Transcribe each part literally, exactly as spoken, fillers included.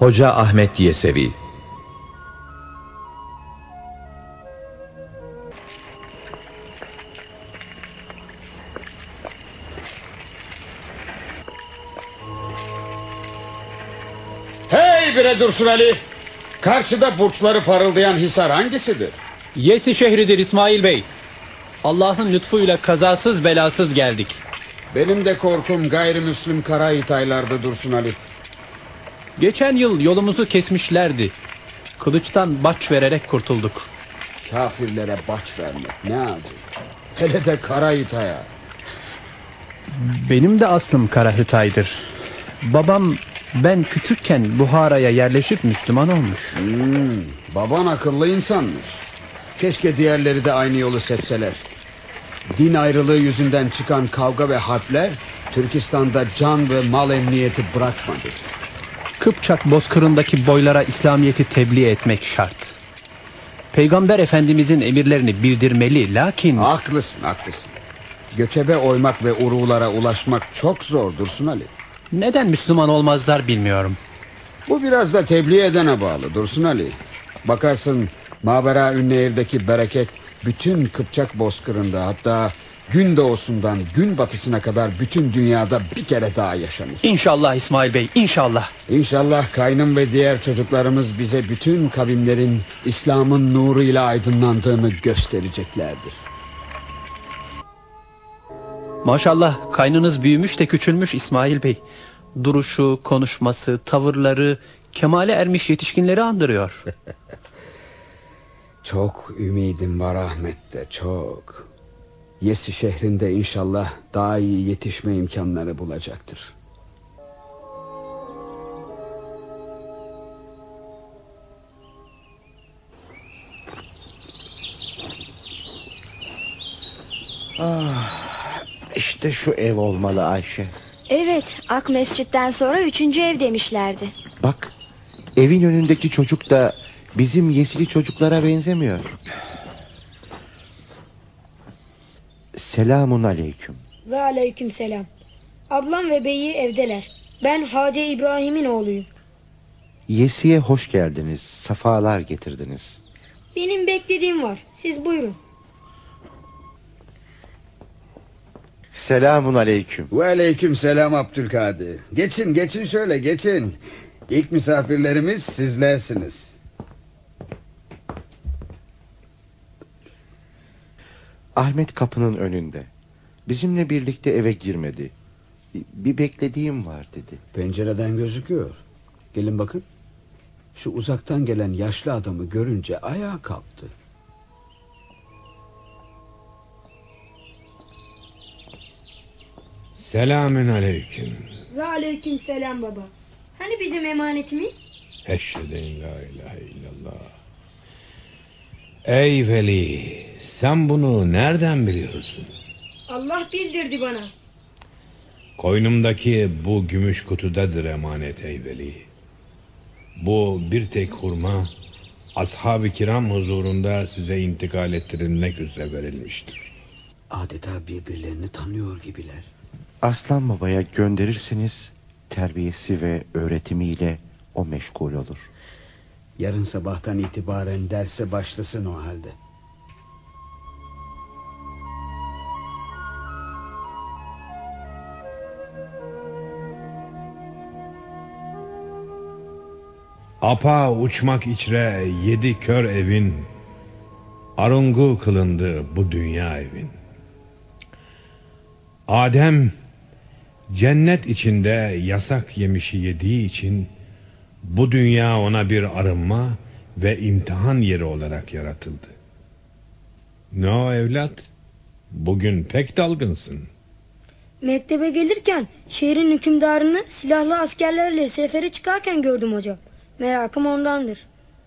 Hoca Ahmet Yesevi. Hey bre Dursun Ali! Karşıda burçları parıldayan hisar hangisidir? Yesi şehridir İsmail Bey. Allah'ın lütfuyla kazasız belasız geldik. Benim de korkum gayrimüslim Karahitaylar'da Dursun Ali. Geçen yıl yolumuzu kesmişlerdi. Kılıçtan baç vererek kurtulduk. Kafirlere baç vermek ne acı. Hele de Karahitay'a. Benim de aslım Karahitay'dır. Babam ben küçükken Buhara'ya yerleşip Müslüman olmuş. Hmm, baban akıllı insanmış. Keşke diğerleri de aynı yolu seçseler. Din ayrılığı yüzünden çıkan kavga ve harpler Türkistan'da can ve mal emniyeti bırakmadı. Kıpçak bozkırındaki boylara İslamiyet'i tebliğ etmek şart. Peygamber Efendimizin emirlerini bildirmeli, lakin... Haklısın, haklısın. Göçebe oymak ve uruğlara ulaşmak çok zor Dursun Ali. Neden Müslüman olmazlar bilmiyorum. Bu biraz da tebliğ edene bağlı Dursun Ali. Bakarsın Mavera Ünnehir'deki bereket bütün Kıpçak bozkırında, hatta gün doğusundan gün batısına kadar bütün dünyada bir kere daha yaşanır. İnşallah İsmail Bey, inşallah. İnşallah kaynım ve diğer çocuklarımız bize bütün kavimlerin İslam'ın nuruyla aydınlandığını göstereceklerdir. Maşallah kaynınız büyümüş de küçülmüş İsmail Bey. Duruşu, konuşması, tavırları kemale ermiş yetişkinleri andırıyor. Çok ümidim var Ahmet'te, çok. Yesi şehrinde inşallah daha iyi yetişme imkanları bulacaktır. Ah, işte şu ev olmalı Ayşe. Evet, Ak Mescid'den sonra üçüncü ev demişlerdi. Bak, evin önündeki çocuk da bizim Yesili çocuklara benzemiyor. Selamun aleyküm. Ve aleyküm selam. Ablam ve beyi evdeler. Ben Hacı İbrahim'in oğluyum. Yesi'ye hoş geldiniz. Safalar getirdiniz. Benim beklediğim var. Siz buyurun. Selamun aleyküm. Ve aleyküm selam Abdülkadir. Geçin geçin şöyle geçin. İlk misafirlerimiz sizlersiniz. Ahmet kapının önünde. Bizimle birlikte eve girmedi. Bir beklediğim var dedi. Pencereden gözüküyor. Gelin bakın. Şu uzaktan gelen yaşlı adamı görünce ayağa kalktı. Selamün aleyküm. Ve aleyküm selam baba. Hani bizim emanetimiz? Eşhedü en la ilahe illallah. Ey veli, sen bunu nereden biliyorsun? Allah bildirdi bana. Koynumdaki bu gümüş kutudadır emanet ey veli. Bu bir tek hurma ashab-ı kiram huzurunda size intikal ettirilmek üzere verilmiştir. Adeta birbirlerini tanıyor gibiler. Aslan babaya gönderirseniz terbiyesi ve öğretimiyle o meşgul olur. Yarın sabahtan itibaren derse başlasın o halde. Apa uçmak içre yedi kör evin, arungu kılındı bu dünya evin. Adem cennet içinde yasak yemişi yediği için bu dünya ona bir arınma ve imtihan yeri olarak yaratıldı. Ne o evlat? Bugün pek dalgınsın. Mektebe gelirken şehrin hükümdarını silahlı askerlerle sefere çıkarken gördüm hocam. Merakım ondandır.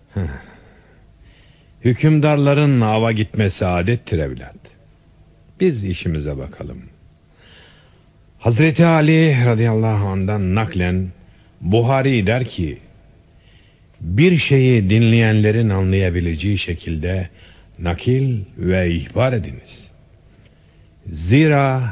Hükümdarların ava gitmesi adettir evlat. Biz işimize bakalım. Hazreti Ali radıyallahu anh'dan naklen Buhari der ki, bir şeyi dinleyenlerin anlayabileceği şekilde nakil ve ihbar ediniz. Zira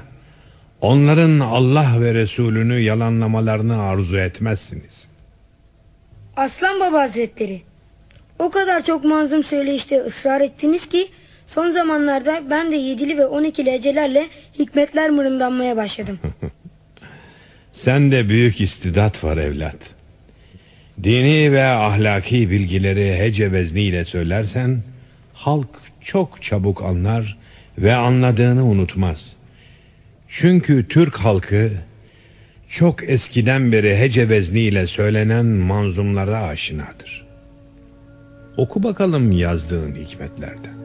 onların Allah ve Resulünü yalanlamalarını arzu etmezsiniz. Aslan Baba Hazretleri, o kadar çok manzum söyleyişte ısrar ettiniz ki son zamanlarda ben de yedili ve on ikili hecelerle hikmetler mırıldanmaya başladım. Sende büyük istidat var evlat. Dini ve ahlaki bilgileri hece vezniyle söylersen halk çok çabuk anlar ve anladığını unutmaz. Çünkü Türk halkı çok eskiden beri hece vezniyle söylenen manzumlara aşinadır. Oku bakalım yazdığın hikmetlerden.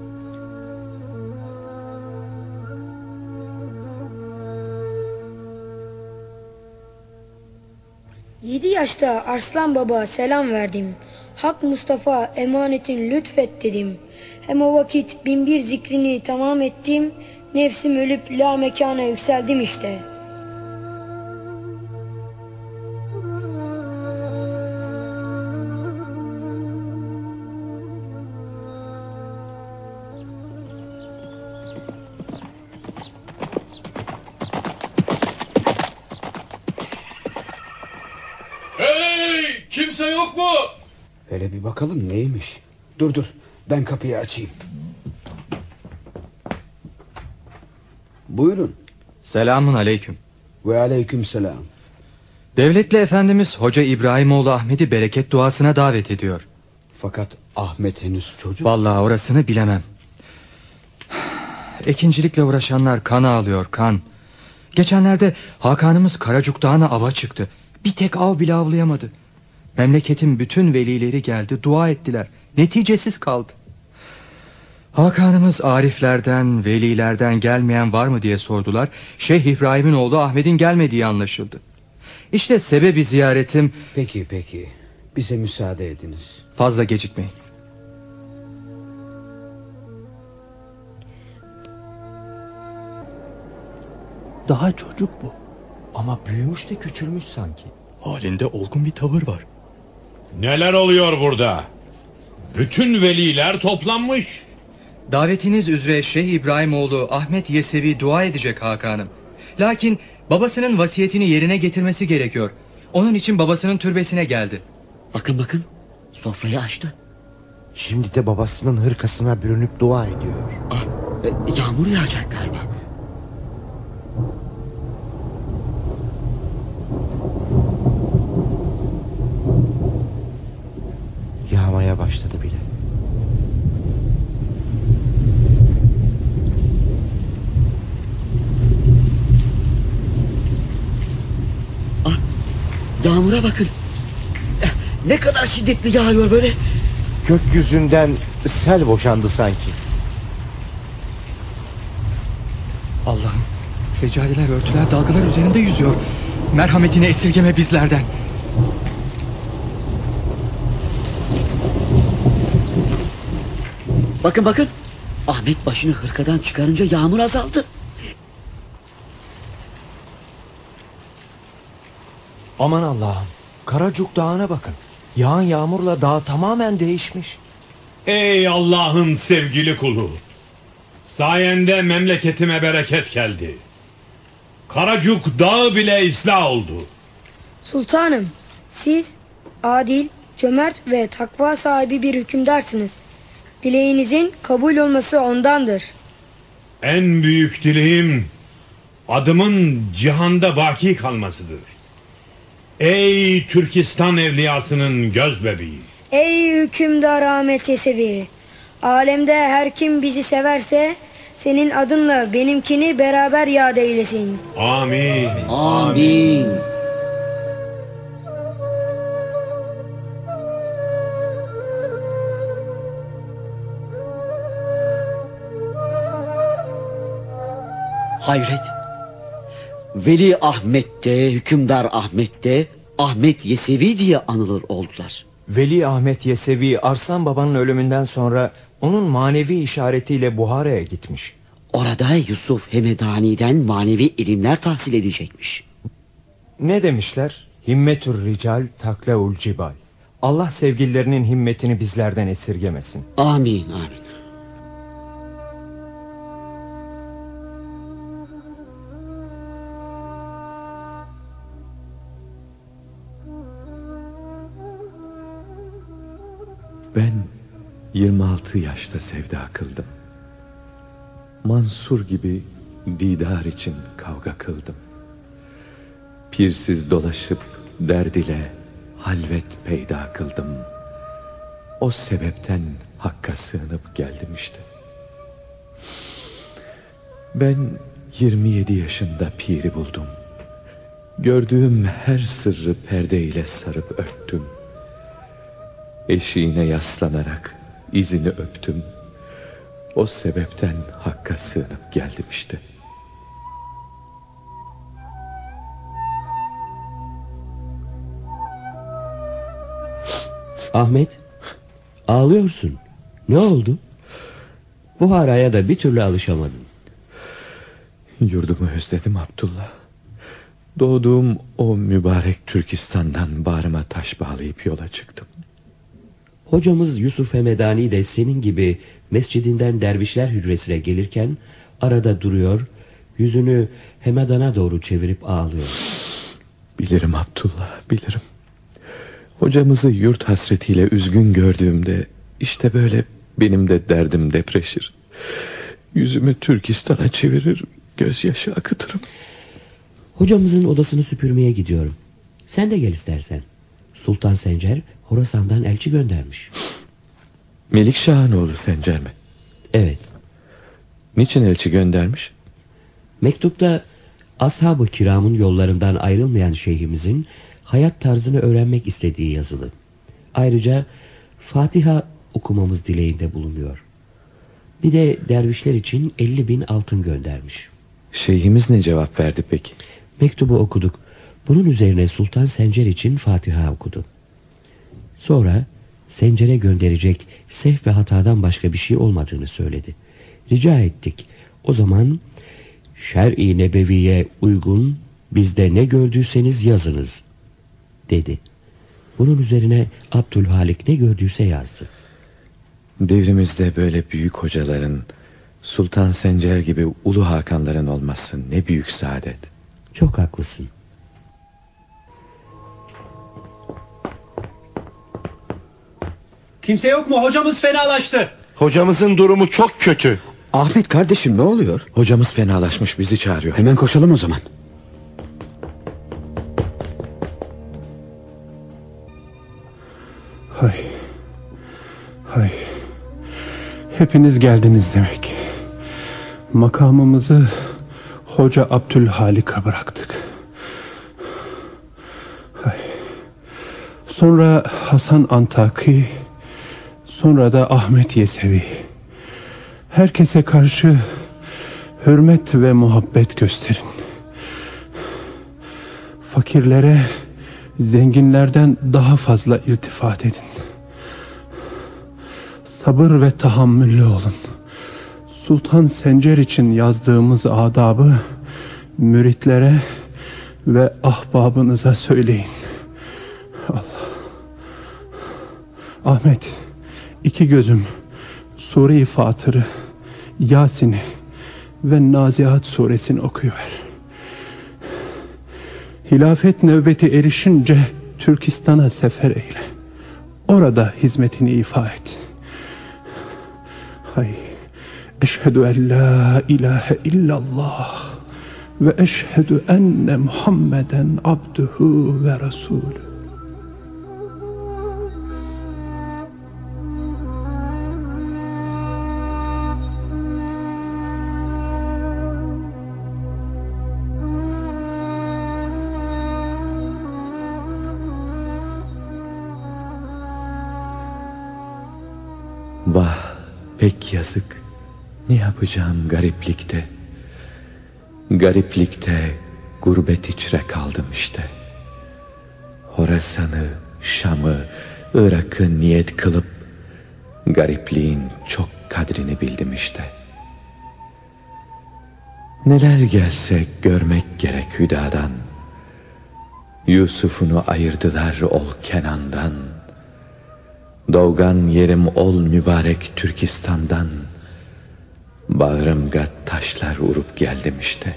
Yedi yaşta Arslan Baba selam verdim. Hak Mustafa emanetin lütfet dedim. Hem o vakit bin bir zikrini tamam ettim. Nefsim ölüp la mekana yükseldim işte. Hey! Kimse yok mu? Hele bir bakalım neymiş. Dur dur, ben kapıyı açayım. Buyurun. Selamun aleyküm. Ve aleyküm selam. Devletli Efendimiz Hoca İbrahimoğlu Ahmet'i bereket duasına davet ediyor. Fakat Ahmet henüz çocuk. Vallahi orasını bilemem. Ekincilikle uğraşanlar kan ağlıyor, kan. Geçenlerde Hakan'ımız Karacuk Dağı'na ava çıktı. Bir tek av bile avlayamadı. Memleketin bütün velileri geldi, dua ettiler. Neticesiz kaldı. Hakan'ımız ariflerden, velilerden gelmeyen var mı diye sordular. Şeyh İbrahim'in oğlu Ahmet'in gelmediği anlaşıldı. İşte sebebi ziyaretim... Peki peki, bize müsaade ediniz. Fazla gecikmeyin. Daha çocuk bu. Ama büyümüş de küçülmüş sanki. Halinde olgun bir tavır var. Neler oluyor burada? Bütün veliler toplanmış. Davetiniz üzere Şeyh İbrahimoğlu Ahmet Yesevi dua edecek Hakan'ım. Lakin babasının vasiyetini yerine getirmesi gerekiyor. Onun için babasının türbesine geldi. Bakın bakın, sofrayı açtı. Şimdi de babasının hırkasına bürünüp dua ediyor. Ah, e, yağmur yağacak galiba. Yağmaya başladı bile. Ah, yağmura bakın. Eh, ne kadar şiddetli yağıyor böyle. Gökyüzünden sel boşandı sanki. Allah'ım, seccadeler, örtüler, dalgalar üzerinde yüzüyor. Merhametini esirgeme bizlerden. Bakın bakın, Ahmet başını hırkadan çıkarınca yağmur azaldı. Aman Allah'ım, Karacuk Dağı'na bakın. Yağan yağmurla dağ tamamen değişmiş. Ey Allah'ın sevgili kulu. Sayende memleketime bereket geldi. Karacuk Dağı bile ıslah oldu. Sultanım, siz adil, cömert ve takva sahibi bir hükümdarsınız. Dileğinizin kabul olması ondandır. En büyük dileğim adımın cihanda baki kalmasıdır. Ey Türkistan evliyasının göz bebeği. Ey hükümdar Ahmet Yesevi, alemde her kim bizi severse senin adınla benimkini beraber yad eylesin. Amin. Amin. Hayret. Veli Ahmet'te, hükümdar Ahmet'te Ahmet Yesevi diye anılır oldular. Veli Ahmet Yesevi Arslan Baba'nın ölümünden sonra onun manevi işaretiyle Buhara'ya gitmiş. Orada Yusuf Hemedani'den manevi ilimler tahsil edecekmiş. Ne demişler? Himmetür rical taklaul cibal. Allah sevgililerinin himmetini bizlerden esirgemesin. Amin amin. Ben yirmi altı yaşta sevda kıldım. Mansur gibi didar için kavga kıldım. Pirsiz dolaşıp derd ile halvet peyda kıldım. O sebepten Hakk'a sığınıp geldim işte. Ben yirmi yedi yaşında piri buldum. Gördüğüm her sırrı perdeyle sarıp örttüm. Eşiğine yaslanarak izini öptüm. O sebepten Hakk'a sığınıp geldim işte. Ahmet, ağlıyorsun. Ne oldu? Buhara'ya da bir türlü alışamadın. Yurdumu özledim Abdullah. Doğduğum o mübarek Türkistan'dan bağrıma taş bağlayıp yola çıktım. Hocamız Yusuf Hemedani de senin gibi mescidinden dervişler hücresine gelirken arada duruyor, yüzünü Hemedan'a doğru çevirip ağlıyor. Bilirim Abdullah, bilirim. Hocamızı yurt hasretiyle üzgün gördüğümde işte böyle benim de derdim depreşir. Yüzümü Türkistan'a çevirir, gözyaşı akıtırım. Hocamızın odasını süpürmeye gidiyorum. Sen de gel istersen. Sultan Sencer Horasan'dan elçi göndermiş. Melikşah'ın oğlu Sencer mi? Evet. Niçin elçi göndermiş? Mektupta ashab-ı kiramın yollarından ayrılmayan şeyhimizin hayat tarzını öğrenmek istediği yazılı. Ayrıca Fatiha okumamız dileğinde bulunuyor. Bir de dervişler için elli bin altın göndermiş. Şeyhimiz ne cevap verdi peki? Mektubu okuduk. Bunun üzerine Sultan Sencer için Fatiha okudu. Sonra Sencer'e gönderecek sehv ve hatadan başka bir şey olmadığını söyledi. Rica ettik. O zaman şer-i nebeviye uygun bizde ne gördüyseniz yazınız dedi. Bunun üzerine Abdülhalik ne gördüyse yazdı. Devrimizde böyle büyük hocaların, Sultan Sencer gibi Ulu Hakanların olması ne büyük saadet. Çok haklısın. Kimse yok mu? Hocamız fenalaştı. Hocamızın durumu çok kötü. Ahmet kardeşim, ne oluyor? Hocamız fenalaşmış, bizi çağırıyor. Hemen koşalım o zaman. Hay. Hay. Hepiniz geldiniz demek. Makamımızı Hoca Abdülhalik'e bıraktık. Hay. Sonra Hasan Antaki, sonra da Ahmet Yesevi. Herkese karşı hürmet ve muhabbet gösterin. Fakirlere zenginlerden daha fazla iltifat edin. Sabır ve tahammüllü olun. Sultan Sencer için yazdığımız adabı müritlere ve ahbabınıza söyleyin. Allah. Ahmet, iki gözüm Sure-i Fatır'ı, Yasin'i ve Nazihat suresini okuyuver. Hilafet nöbeti erişince Türkistan'a sefer eyle. Orada hizmetini ifa et. Hay. Eşhedü en la ilahe illallah ve eşhedü enne Muhammeden abduhu ve rasulü. Vah, pek yazık. Ne yapacağım gariplikte? Gariplikte gurbet içre kaldım işte. Horasan'ı, Şam'ı, Irak'ı niyet kılıp garipliğin çok kadrini bildim işte. Neler gelse görmek gerek hüdadan. Yusuf'unu ayırdılar ol Kenan'dan. Doğgan yerim ol mübarek Türkistan'dan. Bağrımga taşlar urup geldim işte.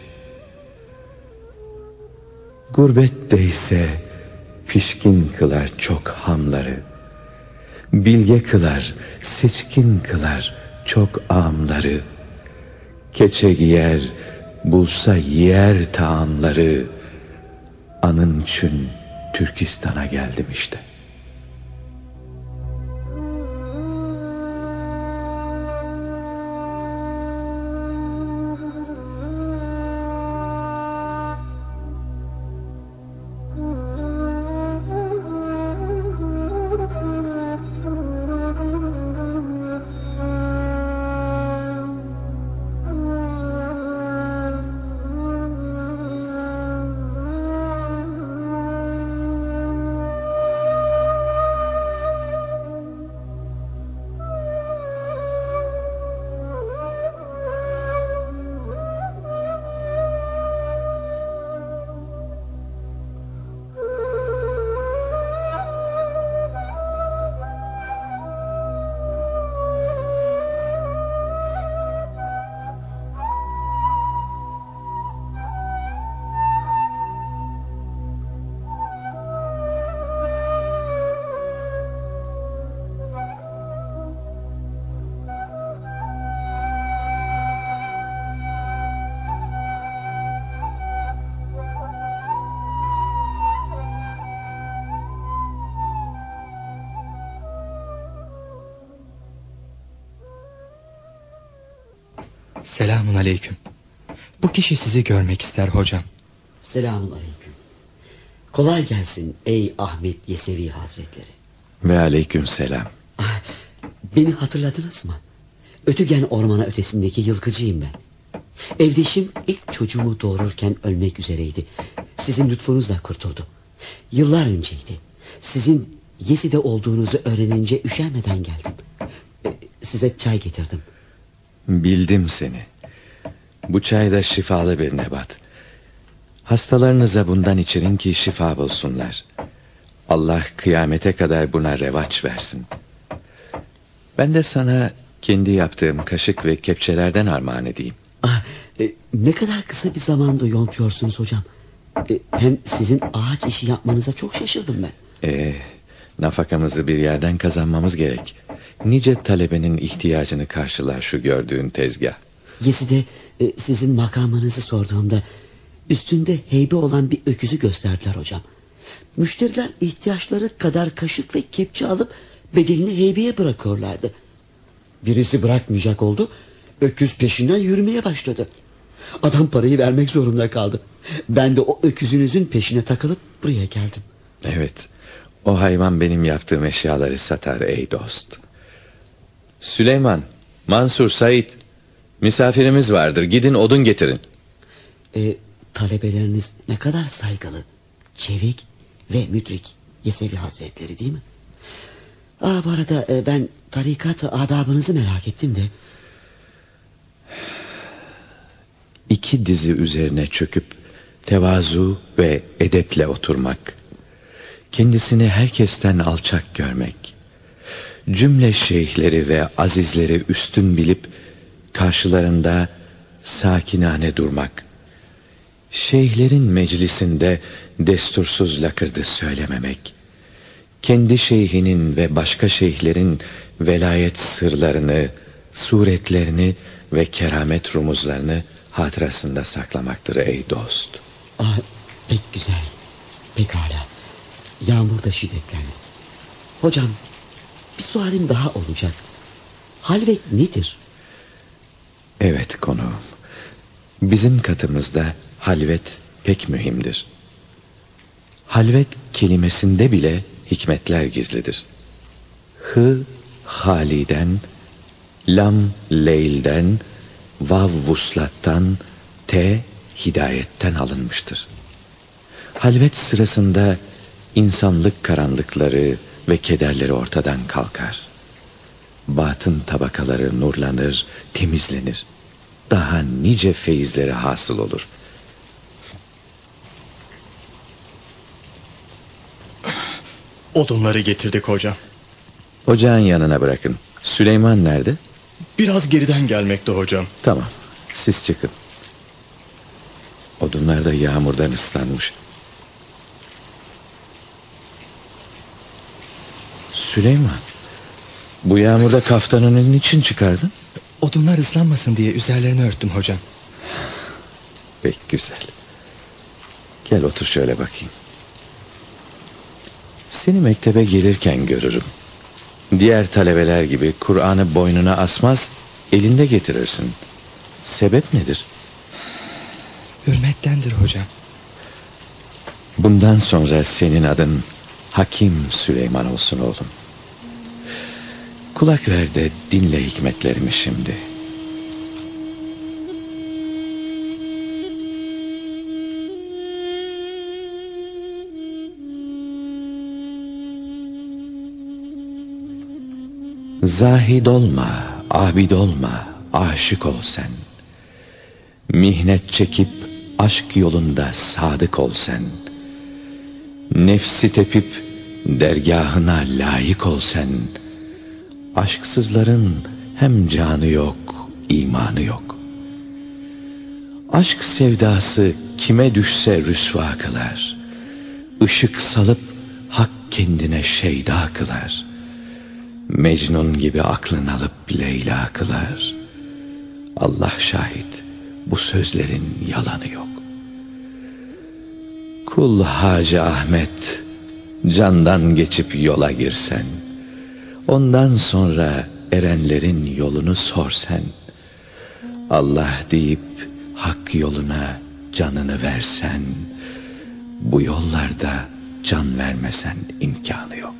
Gurbette ise pişkin kılar çok hamları. Bilge kılar, seçkin kılar çok ağamları. Keçe giyer, bulsa yer taamları. Anın için Türkistan'a geldim işte. Selamun aleyküm. Bu kişi sizi görmek ister hocam. Selamun aleyküm. Kolay gelsin ey Ahmet Yesevi Hazretleri. Ve aleyküm selam. Ah, beni hatırladınız mı? Ötügen ormana ötesindeki yılkıcıyım ben. Evdeşim ilk çocuğumu doğururken ölmek üzereydi. Sizin lütfunuzla kurtuldu. Yıllar önceydi. Sizin Yesi'de olduğunuzu öğrenince üşenmeden geldim. Size çay getirdim. Bildim seni. Bu çay da şifalı bir nebat. Hastalarınıza bundan içirin ki şifa bulsunlar. Allah kıyamete kadar buna revaç versin. Ben de sana kendi yaptığım kaşık ve kepçelerden armağan edeyim. Ah, e, ne kadar kısa bir zamanda yontuyorsunuz hocam. E, hem sizin ağaç işi yapmanıza çok şaşırdım ben. Ee, nafakamızı bir yerden kazanmamız gerek. Nice talebenin ihtiyacını karşılar şu gördüğün tezgah. Yesi'de e, sizin makamınızı sorduğumda üstünde heybe olan bir öküzü gösterdiler hocam. Müşteriler ihtiyaçları kadar kaşık ve kepçe alıp bedelini heybeye bırakıyorlardı. Birisi bırakmayacak oldu. Öküz peşinden yürümeye başladı. Adam parayı vermek zorunda kaldı. Ben de o öküzünüzün peşine takılıp buraya geldim. Evet, o hayvan benim yaptığım eşyaları satar ey dost. Süleyman, Mansur, Said, misafirimiz vardır, gidin odun getirin. E, talebeleriniz ne kadar saygılı, çevik ve müdrik Yesevi Hazretleri değil mi? Aa, bu arada e, ben tarikat-ı adabınızı merak ettim de. İki dizi üzerine çöküp tevazu ve edeple oturmak, kendisini herkesten alçak görmek, cümle şeyhleri ve azizleri üstün bilip karşılarında sakinane durmak, şeyhlerin meclisinde destursuz lakırdı söylememek, kendi şeyhinin ve başka şeyhlerin velayet sırlarını, suretlerini ve keramet rumuzlarını hatırasında saklamaktır ey dost. Ah, pek güzel, pekala. Yağmur da şiddetlendi. Hocam, bir sualim daha olacak. Halvet nedir? Evet konuğum. Bizim katımızda halvet pek mühimdir. Halvet kelimesinde bile hikmetler gizlidir. Hı haliden, lam leylden, vav vuslattan, te hidayetten alınmıştır. Halvet sırasında insanlık karanlıkları ve kederleri ortadan kalkar. Batın tabakaları nurlanır, temizlenir. Daha nice feyizleri hasıl olur. Odunları getirdik hocam. Ocağın yanına bırakın. Süleyman nerede? Biraz geriden gelmekte hocam. Tamam, siz çıkın. Odunlar da yağmurdan ıslanmış. Süleyman, Bu yağmurda kaftanını niçin çıkardın? Odunlar ıslanmasın diye üzerlerini örttüm hocam. Pek güzel. Gel otur şöyle bakayım. Seni mektebe gelirken görürüm. Diğer talebeler gibi Kur'an'ı boynuna asmaz, elinde getirirsin. Sebep nedir? Hürmettendir hocam. Bundan sonra senin adın Hakim Süleyman olsun oğlum. Kulak ver de dinle hikmetlerimi şimdi. Zahid olma, abid olma, aşık ol sen. Mihnet çekip aşk yolunda sadık ol sen. Nefsi tepip dergahına layık ol sen. Aşksızların hem canı yok, imanı yok. Aşk sevdası kime düşse rüsva kılar. Işık salıp hak kendine şeyda kılar. Mecnun gibi aklını alıp Leyla kılar. Allah şahit, bu sözlerin yalanı yok. Kul Hacı Ahmet candan geçip yola girsen, ondan sonra erenlerin yolunu sorsen, Allah deyip hak yoluna canını versen, bu yollarda can vermesen imkanı yok.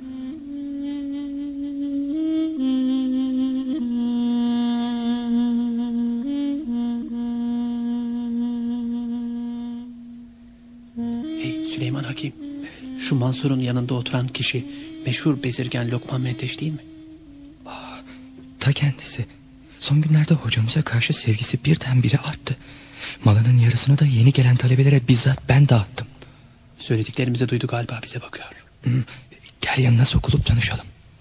Hey Süleyman Hakim, şu Mansur'un yanında oturan kişi meşhur bezirgen Lokman Menteş değil mi? Aa, ta kendisi. Son günlerde hocamıza karşı sevgisi birdenbire arttı. Malının yarısını da yeni gelen talebelere bizzat ben dağıttım. Söylediklerimizi duydu galiba, bize bakıyor. Hmm, gel yanına sokulup tanışalım.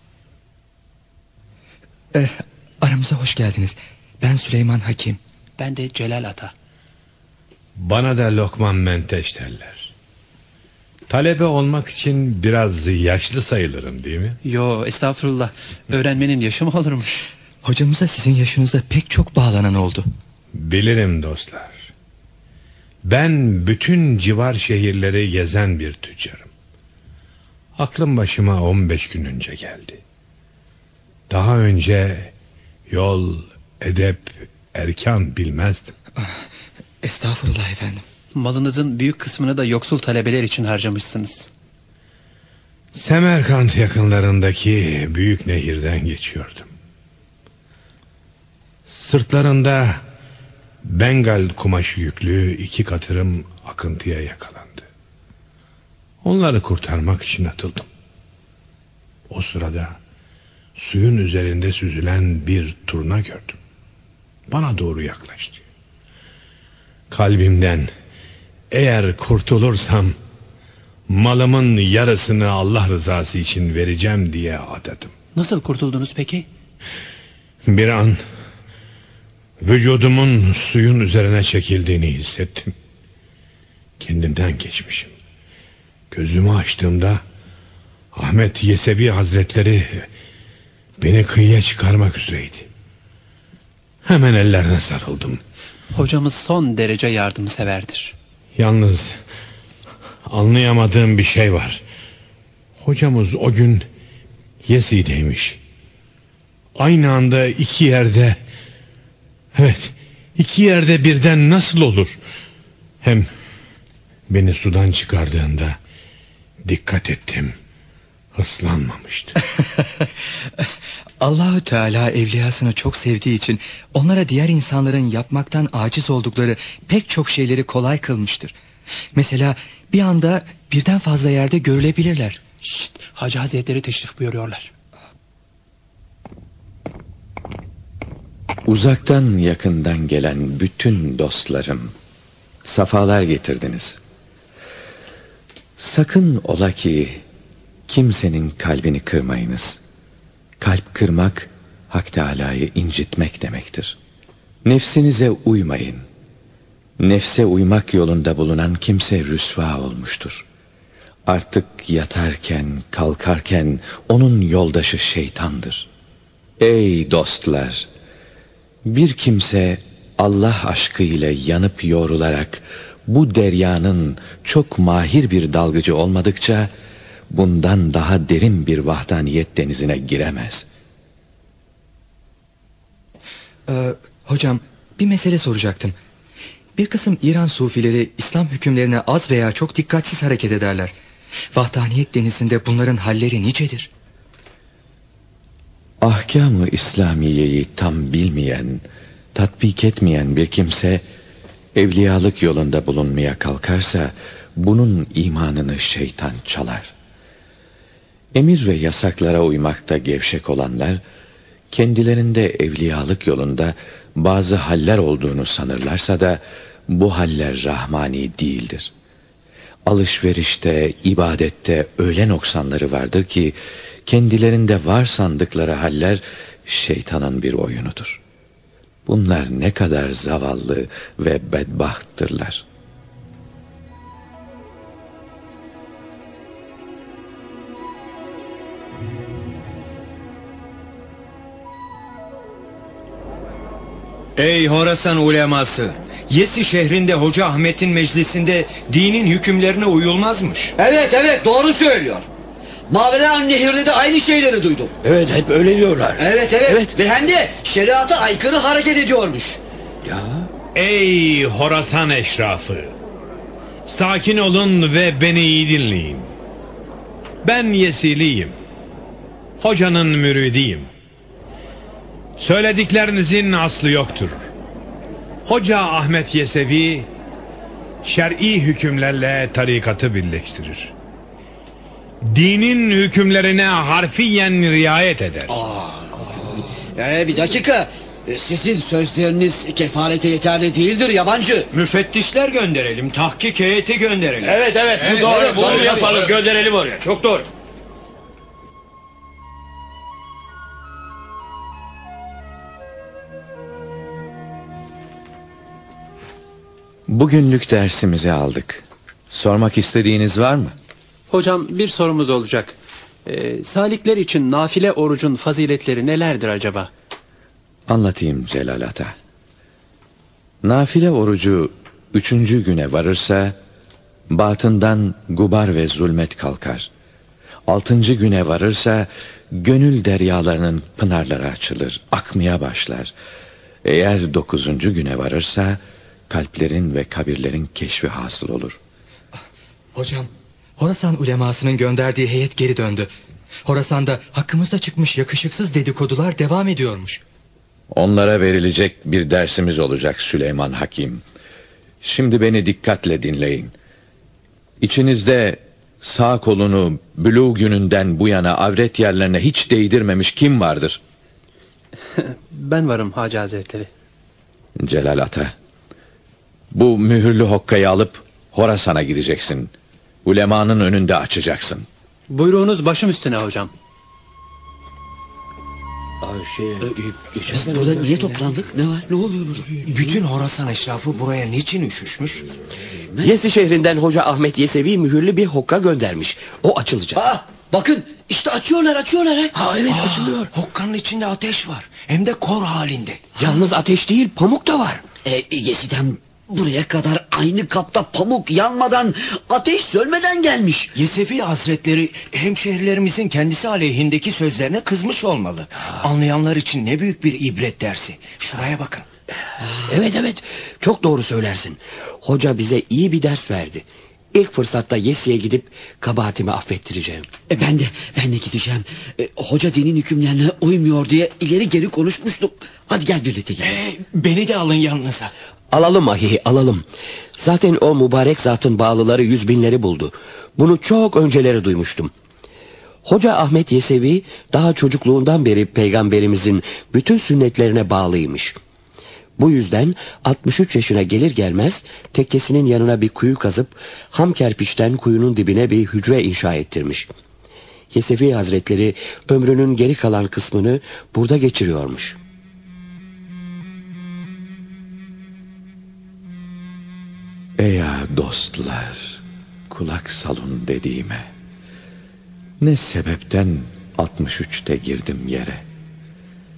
Ee, aramıza hoş geldiniz. Ben Süleyman Hakim. Ben de Celal Ata. Bana da Lokman Menteş derler. Talebe olmak için biraz yaşlı sayılırım değil mi? Yo, estağfurullah. Öğrenmenin yaşı mı olurmuş? Hocamıza sizin yaşınızda pek çok bağlanan oldu. Bilirim dostlar. Ben bütün civar şehirleri gezen bir tüccarım. Aklım başıma on beş gün önce geldi. Daha önce yol, edep, erkan bilmezdim. Estağfurullah efendim. Malınızın büyük kısmını da yoksul talebeler için harcamışsınız. Semerkant yakınlarındaki büyük nehirden geçiyordum. Sırtlarında Bengal kumaşı yüklü iki katırım akıntıya yakalandı. Onları kurtarmak için atıldım. O sırada suyun üzerinde süzülen bir turna gördüm. Bana doğru yaklaştı. Kalbimden eğer kurtulursam malımın yarısını Allah rızası için vereceğim diye adadım. Nasıl kurtuldunuz peki? Bir an vücudumun suyun üzerine çekildiğini hissettim. Kendimden geçmişim. Gözümü açtığımda Ahmet Yesevi Hazretleri beni kıyıya çıkarmak üzereydi. Hemen ellerine sarıldım. Hocamız son derece yardımseverdir. Yalnız anlayamadığım bir şey var. Hocamız o gün Yesi'deymiş. Aynı anda iki yerde, evet, iki yerde birden nasıl olur? Hem beni sudan çıkardığında dikkat ettim, ıslanmamıştı. Allahü Teala evliyasını çok sevdiği için onlara diğer insanların yapmaktan aciz oldukları pek çok şeyleri kolay kılmıştır. Mesela bir anda birden fazla yerde görülebilirler. Şşt, Hacı Hazretleri teşrif buyuruyorlar. Uzaktan yakından gelen bütün dostlarım, safalar getirdiniz. Sakın ola ki kimsenin kalbini kırmayınız. Kalp kırmak, Hak Teâlâ'yı incitmek demektir. Nefsinize uymayın. Nefse uymak yolunda bulunan kimse rüsva olmuştur. Artık yatarken, kalkarken onun yoldaşı şeytandır. Ey dostlar! Bir kimse Allah aşkı ile yanıp yoğrularak bu deryanın çok mahir bir dalgıcı olmadıkça bundan daha derin bir vahdaniyet denizine giremez. Ee, hocam bir mesele soracaktım. Bir kısım İran sufileri İslam hükümlerine az veya çok dikkatsiz hareket ederler. Vahdaniyet denizinde bunların halleri nicedir? Ahkâm-ı İslamiye'yi tam bilmeyen, tatbik etmeyen bir kimse evliyalık yolunda bulunmaya kalkarsa bunun imanını şeytan çalar. Emir ve yasaklara uymakta gevşek olanlar kendilerinde evliyalık yolunda bazı haller olduğunu sanırlarsa da bu haller rahmani değildir. Alışverişte, ibadette öyle noksanları vardır ki kendilerinde var sandıkları haller şeytanın bir oyunudur. Bunlar ne kadar zavallı ve bedbahttırlar. Ey Horasan uleması! Yesi şehrinde Hoca Ahmet'in meclisinde dinin hükümlerine uyulmazmış. Evet evet doğru söylüyor. Mavera Nehir'de de aynı şeyleri duydum. Evet hep öyle diyorlar. Evet, evet evet ve hem de şeriata aykırı hareket ediyormuş. Ya. Ey Horasan eşrafı! Sakin olun ve beni iyi dinleyin. Ben Yesiliyim. Hocanın müridiyim. Söylediklerinizin aslı yoktur. Hoca Ahmet Yesevi şer'i hükümlerle tarikatı birleştirir. Dinin hükümlerine harfiyen riayet eder. Aa, ee, bir dakika. Sizin sözleriniz kefarete yeterli değildir yabancı. Müfettişler gönderelim, tahkik heyeti gönderelim. Evet evet bu evet, doğru. evet, Bunu doğru, yapalım doğru. gönderelim oraya. Çok doğru. Bugünlük dersimizi aldık. Sormak istediğiniz var mı? Hocam bir sorumuz olacak. Ee, salikler için nafile orucun faziletleri nelerdir acaba? Anlatayım Celal Ata. Nafile orucu üçüncü güne varırsa batından gubar ve zulmet kalkar. Altıncı güne varırsa gönül deryalarının pınarları açılır, akmaya başlar. Eğer dokuzuncu güne varırsa kalplerin ve kabirlerin keşfi hasıl olur. Hocam, Horasan ulemasının gönderdiği heyet geri döndü. Horasan'da hakkımızda çıkmış yakışıksız dedikodular devam ediyormuş. Onlara verilecek bir dersimiz olacak Süleyman Hakim. Şimdi beni dikkatle dinleyin. İçinizde sağ kolunu bülûğ gününden bu yana avret yerlerine hiç değdirmemiş kim vardır? Ben varım Hacı Hazretleri. Celal Ata, bu mühürlü hokkayı alıp Horasan'a gideceksin. Ulemanın önünde açacaksın. Buyruğunuz başım üstüne hocam. Şey, biz burada niye toplandık? Ne var? Ne oluyor burada? Bütün Horasan eşrafı buraya niçin üşüşmüş? Yesi şehrinden Hoca Ahmet Yesevi mühürlü bir hokka göndermiş. O açılacak. Aa, bakın işte açıyorlar açıyorlar. He. Ha evet Aa, açılıyor. Hokkanın içinde ateş var. Hem de kor halinde. Yalnız ateş değil pamuk da var. E, Yesi'den buraya kadar aynı kapta pamuk yanmadan, ateş sönmeden gelmiş. Yesevi Hazretleri hemşehrilerimizin kendisi aleyhindeki sözlerine kızmış olmalı. Anlayanlar için ne büyük bir ibret dersi. Şuraya bakın. Evet evet çok doğru söylersin. Hoca bize iyi bir ders verdi. İlk fırsatta Yesi'ye gidip kabahatimi affettireceğim. E, ben de ben de gideceğim. E, hoca dinin hükümlerine uymuyor diye ileri geri konuşmuştuk. Hadi gel birlikte gidelim. Ee, beni de alın yanınıza. Alalım ahi alalım. Zaten o mübarek zatın bağlıları yüz binleri buldu. Bunu çok önceleri duymuştum. Hoca Ahmet Yesevi daha çocukluğundan beri peygamberimizin bütün sünnetlerine bağlıymış. Bu yüzden altmış üç yaşına gelir gelmez tekkesinin yanına bir kuyu kazıp ham kerpiçten kuyunun dibine bir hücre inşa ettirmiş. Yesevi Hazretleri ömrünün geri kalan kısmını burada geçiriyormuş. Ey dostlar, kulak salın dediğime. Ne sebepten altmış üçte girdim yere.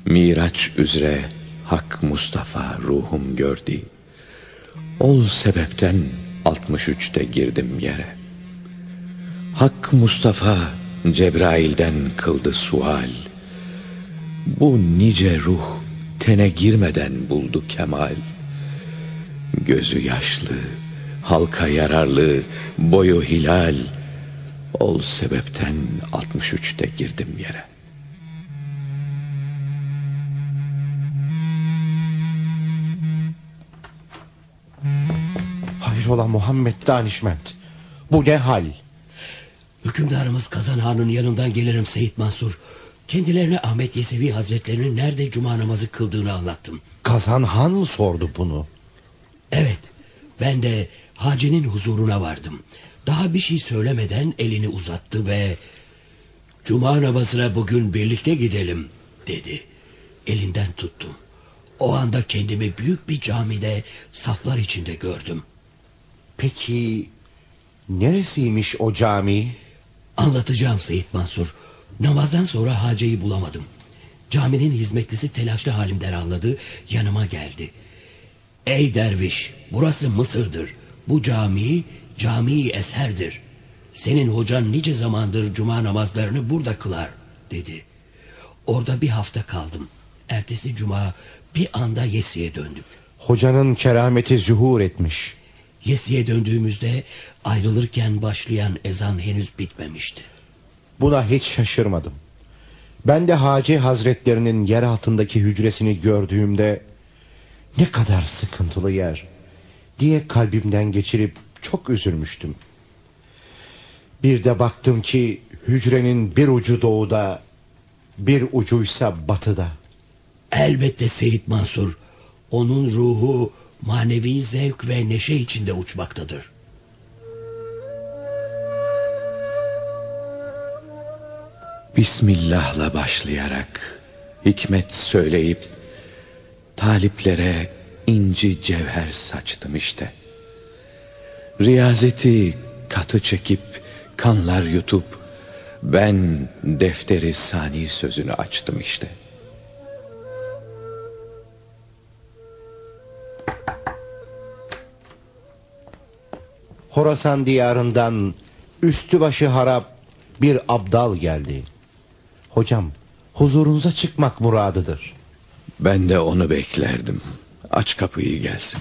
Miraç üzere Hak Mustafa ruhum gördü. Ol sebepten altmış üçte girdim yere. Hak Mustafa Cebrail'den kıldı sual. Bu nice ruh tene girmeden buldu kemal. Gözü yaşlı, halka yararlı, boyu hilal. Ol sebepten altmış üçte girdim yere. Hayrola Muhammed Danişment, bu ne hal? Hükümdarımız Kazan Han'ın yanından gelirim Seyit Mansur. Kendilerine Ahmet Yesevi Hazretlerinin nerede cuma namazı kıldığını anlattım. Kazan Han mı sordu bunu? Evet, ben de hacinin huzuruna vardım. Daha bir şey söylemeden elini uzattı ve "Cuma namazına bugün birlikte gidelim" dedi. Elinden tuttum. O anda kendimi büyük bir camide saflar içinde gördüm. Peki neresiymiş o cami? Anlatacağım Seyit Mansur. Namazdan sonra hacıyı bulamadım. Caminin hizmetlisi telaşlı halimden anladı, yanıma geldi. "Ey derviş, burası Mısır'dır. Bu cami, cami-i Esher'dir. Senin hocan nice zamandır cuma namazlarını burada kılar" dedi. Orada bir hafta kaldım. Ertesi cuma bir anda Yesi'ye döndük. Hocanın kerameti zuhur etmiş. Yesi'ye döndüğümüzde ayrılırken başlayan ezan henüz bitmemişti. Buna hiç şaşırmadım. Ben de Hacı Hazretlerinin yer altındaki hücresini gördüğümde "Ne kadar sıkıntılı yer" diye kalbimden geçirip çok üzülmüştüm. Bir de baktım ki hücrenin bir ucu doğuda, bir ucuysa batıda. Elbette Seyit Mansur, onun ruhu manevi zevk ve neşe içinde uçmaktadır. Bismillah'la başlayarak hikmet söyleyip taliplere inci cevher saçtım işte. Riyazeti katı çekip kanlar yutup ben defteri sani sözünü açtım işte. Horasan diyarından üstü başı harap bir abdal geldi. "Hocam, huzurunuza çıkmak muradıdır." Ben de onu beklerdim. Aç kapıyı gelsin.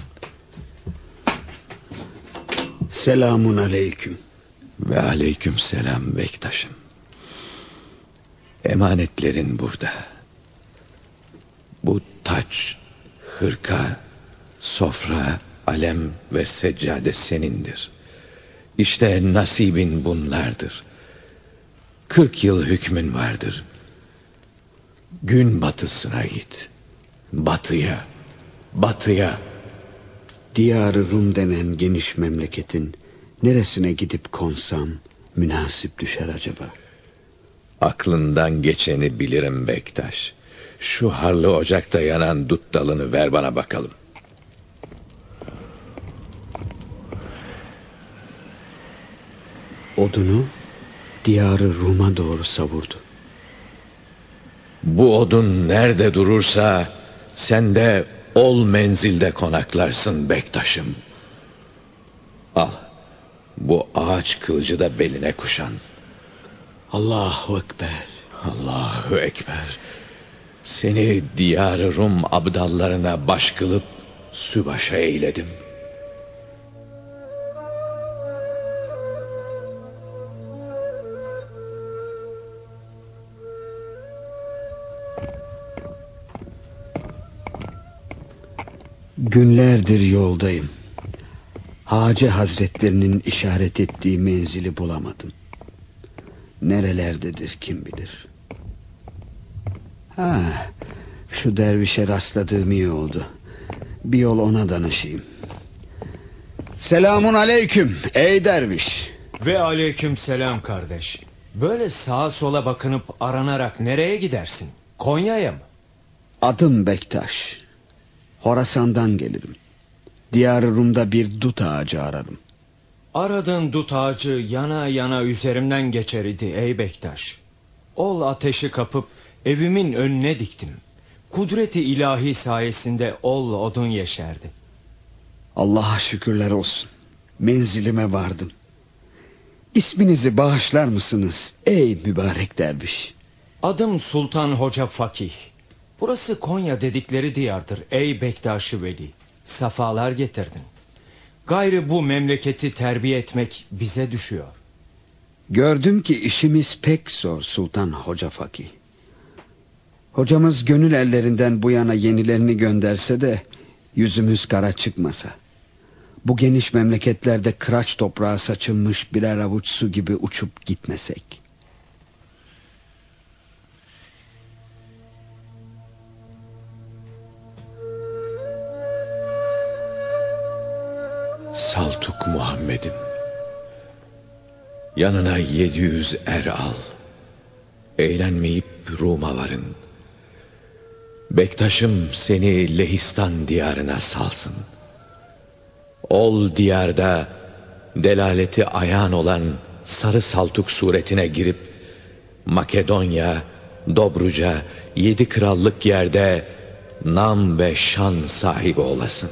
Selamun aleyküm. Ve aleyküm selam Bektaş'ım. Emanetlerin burada. Bu taç, hırka, sofra, alem ve seccade senindir. İşte nasibin bunlardır. Kırk yıl hükmün vardır. Gün batısına git. Batıya, batıya. Diyarı Rum denen geniş memleketin neresine gidip konsam münasip düşer acaba? Aklından geçeni bilirim Bektaş. Şu harlı ocakta yanan dut dalını ver bana bakalım. Odunu diyarı Rum'a doğru savurdu. Bu odun nerede durursa sen de ol menzilde konaklarsın Bektaş'ım. Al, bu ağaç kılıcı da beline kuşan. Allahu Ekber. Allahu Ekber. Seni diyar-ı Rum abdallarına baş kılıp sübaşa eyledim. Günlerdir yoldayım. Hacı Hazretlerinin işaret ettiği menzili bulamadım. Nerelerdedir kim bilir. Ha, şu dervişe rastladığım iyi oldu. Bir yol ona danışayım. Selamun aleyküm ey derviş. Ve aleyküm selam kardeş. Böyle sağa sola bakınıp aranarak nereye gidersin? Konya'ya mı? Adım Bektaş. Horasan'dan gelirim. Diyar-ı Rum'da bir dut ağacı ararım. Aradığın dut ağacı yana yana üzerimden geçer idi ey Bektaş. Ol ateşi kapıp evimin önüne diktim. Kudreti ilahi sayesinde ol odun yeşerdi. Allah'a şükürler olsun. Menzilime vardım. İsminizi bağışlar mısınız ey mübarek derviş? Adım Sultan Hoca Fakih. Burası Konya dedikleri diyardır ey Bektaş-ı Veli. Safalar getirdin. Gayrı bu memleketi terbiye etmek bize düşüyor. Gördüm ki işimiz pek zor Sultan Hoca Fakih. Hocamız gönül ellerinden bu yana yenilerini gönderse de yüzümüz kara çıkmasa. Bu geniş memleketlerde kıraç toprağa saçılmış birer avuç su gibi uçup gitmesek. Saltuk Muhammed'im, yanına yedi yüz er al. Eğlenmeyip Rum'a varın. Bektaş'ım seni Lehistan diyarına salsın. Ol diyarda delaleti ayan olan Sarı Saltuk suretine girip Makedonya, Dobruca, yedi krallık yerde nam ve şan sahibi olasın.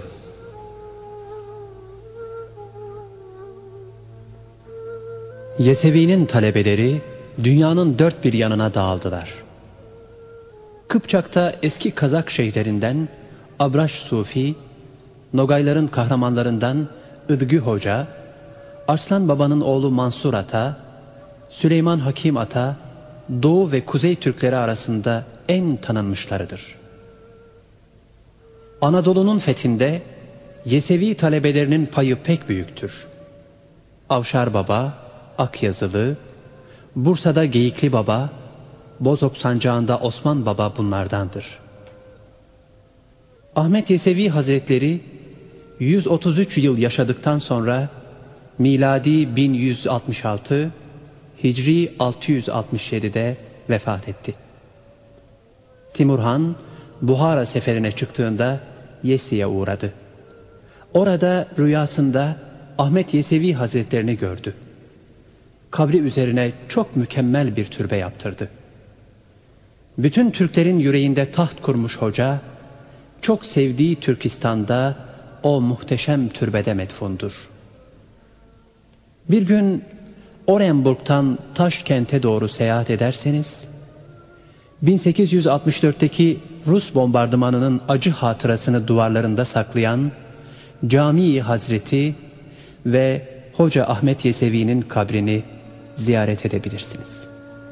Yesevi'nin talebeleri dünyanın dört bir yanına dağıldılar. Kıpçak'ta eski Kazak şeyhlerinden Abraş Sufi, Nogayların kahramanlarından Idgü Hoca, Arslan Baba'nın oğlu Mansur Ata, Süleyman Hakim Ata, Doğu ve Kuzey Türkleri arasında en tanınmışlarıdır. Anadolu'nun fethinde Yesevi talebelerinin payı pek büyüktür. Avşar Baba, Akyazılı, Bursa'da Geyikli Baba, Bozok Sancağı'nda Osman Baba bunlardandır. Ahmet Yesevi Hazretleri yüz otuz üç yıl yaşadıktan sonra miladi bin yüz altmış altı, Hicri altı yüz altmış yedi'de vefat etti. Timur Han Buhara seferine çıktığında Yesi'ye uğradı. Orada rüyasında Ahmet Yesevi Hazretlerini gördü. Kabri üzerine çok mükemmel bir türbe yaptırdı. Bütün Türklerin yüreğinde taht kurmuş hoca, çok sevdiği Türkistan'da o muhteşem türbede medfundur. Bir gün Orenburg'tan Taşkent'e doğru seyahat ederseniz, bin sekiz yüz altmış dört'teki Rus bombardımanının acı hatırasını duvarlarında saklayan Camii Hazreti ve Hoca Ahmet Yesevi'nin kabrini ziyaret edebilirsiniz.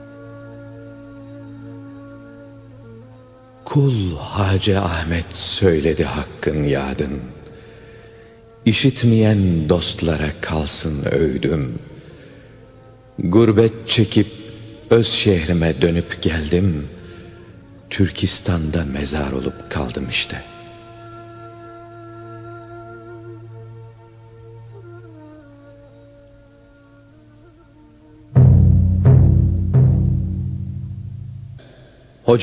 Kul Hacı Ahmet söyledi hakkın yadın. İşitmeyen dostlara kalsın övdüm. Gurbet çekip öz şehrime dönüp geldim. Türkistan'da mezar olup kaldım işte.